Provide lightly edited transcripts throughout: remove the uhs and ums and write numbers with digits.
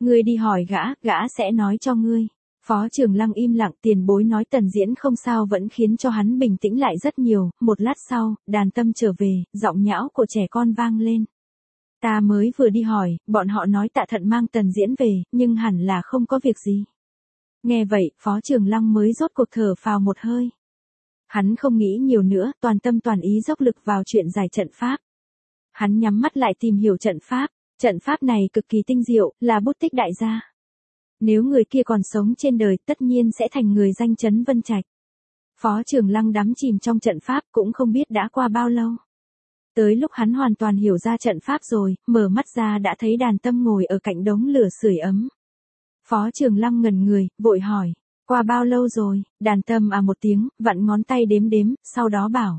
Ngươi đi hỏi gã sẽ nói cho ngươi. Phó Trường Lăng im lặng, tiền bối nói Tần Diễn không sao vẫn khiến cho hắn bình tĩnh lại rất nhiều, một lát sau, Đàn Tâm trở về, giọng nhão của trẻ con vang lên. Ta mới vừa đi hỏi, bọn họ nói Tạ Thận mang Tần Diễn về, nhưng hẳn là không có việc gì. Nghe vậy, Phó Trường Lăng mới rốt cuộc thở phào một hơi. Hắn không nghĩ nhiều nữa, toàn tâm toàn ý dốc lực vào chuyện giải trận pháp. Hắn nhắm mắt lại tìm hiểu trận pháp này cực kỳ tinh diệu, là bút tích đại gia. Nếu người kia còn sống trên đời tất nhiên sẽ thành người danh chấn Vân Trạch. Phó Trường Lăng đắm chìm trong trận pháp cũng không biết đã qua bao lâu. Tới lúc hắn hoàn toàn hiểu ra trận pháp rồi, mở mắt ra đã thấy Đàn Tâm ngồi ở cạnh đống lửa sưởi ấm. Phó Trường Lăng ngẩn người, vội hỏi, qua bao lâu rồi? Đàn Tâm một tiếng, vặn ngón tay đếm, sau đó bảo.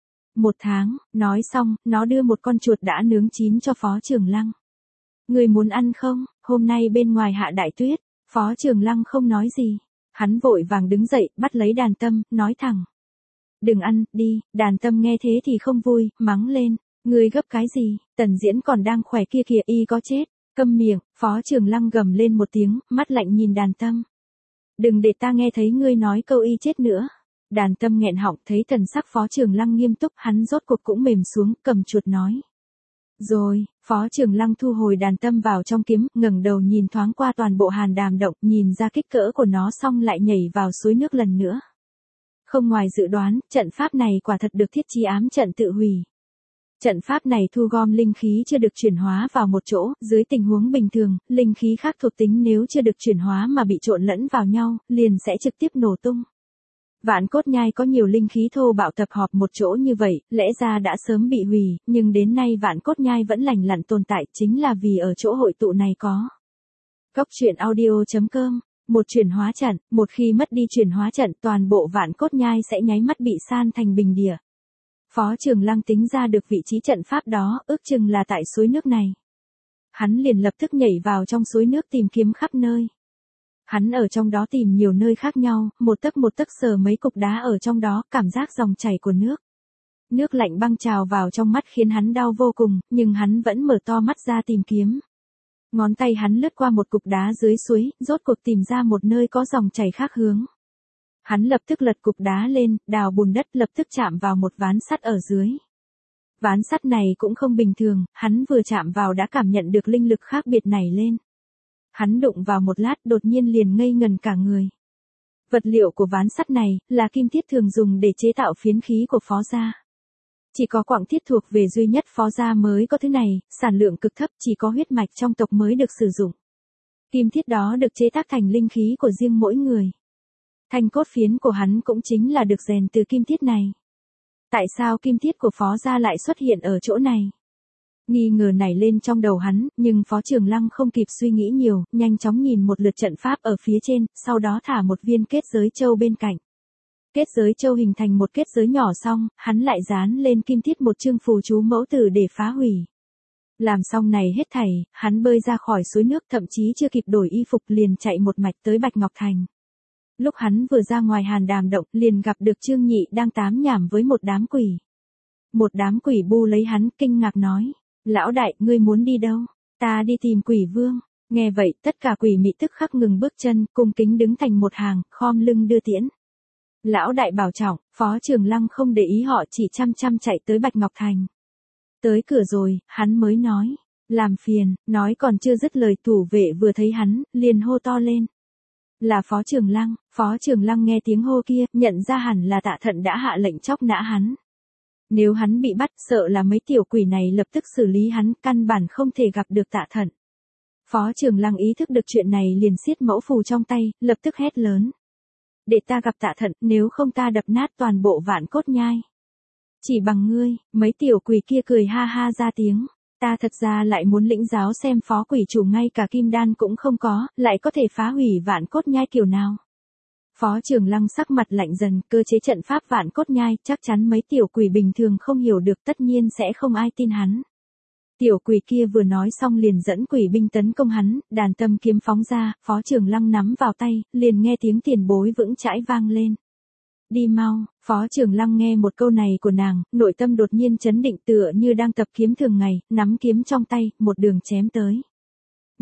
1 tháng, nói xong, nó đưa một con chuột đã nướng chín cho Phó Trường Lăng. Người muốn ăn không? Hôm nay bên ngoài hạ đại tuyết. Phó Trường Lăng không nói gì. Hắn vội vàng đứng dậy, bắt lấy Đàn Tâm, nói thẳng. Đừng ăn, đi. Đàn Tâm nghe thế thì không vui, mắng lên. Ngươi gấp cái gì? Tần Diễn còn đang khỏe kia kìa, y có chết. Câm miệng. Phó Trường Lăng gầm lên một tiếng, mắt lạnh nhìn Đàn Tâm. Đừng để ta nghe thấy ngươi nói câu y chết nữa. Đàn Tâm nghẹn họng, thấy thần sắc Phó Trường Lăng nghiêm túc, hắn rốt cuộc cũng mềm xuống, cầm chuột nói. Rồi, Phó Trường Lăng thu hồi Đàn Tâm vào trong kiếm, ngẩng đầu nhìn thoáng qua toàn bộ Hàn Đàm động, nhìn ra kích cỡ của nó xong lại nhảy vào suối nước lần nữa. Không ngoài dự đoán, trận pháp này quả thật được thiết trí ám trận tự hủy. Trận pháp này thu gom linh khí chưa được chuyển hóa vào một chỗ, dưới tình huống bình thường, linh khí khác thuộc tính nếu chưa được chuyển hóa mà bị trộn lẫn vào nhau, liền sẽ trực tiếp nổ tung. Vạn Cốt Nhai có nhiều linh khí thô bạo tập hợp một chỗ như vậy, lẽ ra đã sớm bị hủy, nhưng đến nay Vạn Cốt Nhai vẫn lành lặn tồn tại chính là vì ở chỗ hội tụ này có. Cốc truyện audio.com. Một chuyển hóa trận, một khi mất đi chuyển hóa trận toàn bộ Vạn Cốt Nhai sẽ nháy mắt bị san thành bình địa. Phó Trường Lăng tính ra được vị trí trận pháp đó, ước chừng là tại suối nước này. Hắn liền lập tức nhảy vào trong suối nước tìm kiếm khắp nơi. Hắn ở trong đó tìm nhiều nơi khác nhau, một tấc sờ mấy cục đá ở trong đó, cảm giác dòng chảy của nước. Nước lạnh băng trào vào trong mắt khiến hắn đau vô cùng, nhưng hắn vẫn mở to mắt ra tìm kiếm. Ngón tay hắn lướt qua một cục đá dưới suối, rốt cuộc tìm ra một nơi có dòng chảy khác hướng. Hắn lập tức lật cục đá lên, đào bùn đất, lập tức chạm vào một ván sắt ở dưới. Ván sắt này cũng không bình thường, hắn vừa chạm vào đã cảm nhận được linh lực khác biệt nảy lên. Hắn đụng vào một lát đột nhiên liền ngây ngần cả người. Vật liệu của ván sắt này là kim thiết thường dùng để chế tạo phiến khí của Phó gia. Chỉ có quặng thiết thuộc về duy nhất Phó gia mới có thứ này, sản lượng cực thấp, chỉ có huyết mạch trong tộc mới được sử dụng. Kim thiết đó được chế tác thành linh khí của riêng mỗi người. Thanh cốt phiến của hắn cũng chính là được rèn từ kim thiết này. Tại sao kim thiết của Phó gia lại xuất hiện ở chỗ này? Nghi ngờ nảy lên trong đầu hắn, nhưng Phó Trường Lăng không kịp suy nghĩ nhiều, nhanh chóng nhìn một lượt trận pháp ở phía trên, sau đó thả một viên kết giới châu bên cạnh. Kết giới châu hình thành một kết giới nhỏ xong, hắn lại dán lên kim thiết một chương phù chú mẫu tử để phá hủy. Làm xong này hết thảy, hắn bơi ra khỏi suối nước, thậm chí chưa kịp đổi y phục liền chạy một mạch tới Bạch Ngọc Thành. Lúc hắn vừa ra ngoài Hàn Đàm động liền gặp được Trương Nhị đang tám nhảm với một đám quỷ. Một đám quỷ bu lấy hắn, kinh ngạc nói. Lão đại, ngươi muốn đi đâu? Ta đi tìm quỷ vương. Nghe vậy, tất cả quỷ mị tức khắc ngừng bước chân, cung kính đứng thành một hàng, khom lưng đưa tiễn. Lão đại bảo trọng, Phó Trường Lăng không để ý họ, chỉ chăm chăm chạy tới Bạch Ngọc Thành. Tới cửa rồi, hắn mới nói. Làm phiền, nói còn chưa dứt lời thủ vệ vừa thấy hắn, liền hô to lên. Là Phó Trường Lăng. Phó Trường Lăng nghe tiếng hô kia, nhận ra hẳn là Tạ Thận đã hạ lệnh chóc nã hắn. Nếu hắn bị bắt, sợ là mấy tiểu quỷ này lập tức xử lý hắn, căn bản không thể gặp được Tạ Thận. Phó Trường Lăng ý thức được chuyện này liền siết mẫu phù trong tay, lập tức hét lớn. Để ta gặp Tạ Thận, nếu không ta đập nát toàn bộ Vạn Cốt Nhai. Chỉ bằng ngươi, mấy tiểu quỷ kia cười ha ha ra tiếng. Ta thật ra lại muốn lĩnh giáo xem Phó quỷ chủ ngay cả kim đan cũng không có, lại có thể phá hủy Vạn Cốt Nhai kiểu nào. Phó Trường Lăng sắc mặt lạnh dần, cơ chế trận pháp Vạn Cốt Nhai, chắc chắn mấy tiểu quỷ bình thường không hiểu được, tất nhiên sẽ không ai tin hắn. Tiểu quỷ kia vừa nói xong liền dẫn quỷ binh tấn công hắn, Đàn Tâm kiếm phóng ra, Phó Trường Lăng nắm vào tay, liền nghe tiếng tiền bối vững chãi vang lên. Đi mau. Phó Trường Lăng nghe một câu này của nàng, nội tâm đột nhiên chấn định, tựa như đang tập kiếm thường ngày, nắm kiếm trong tay, một đường chém tới.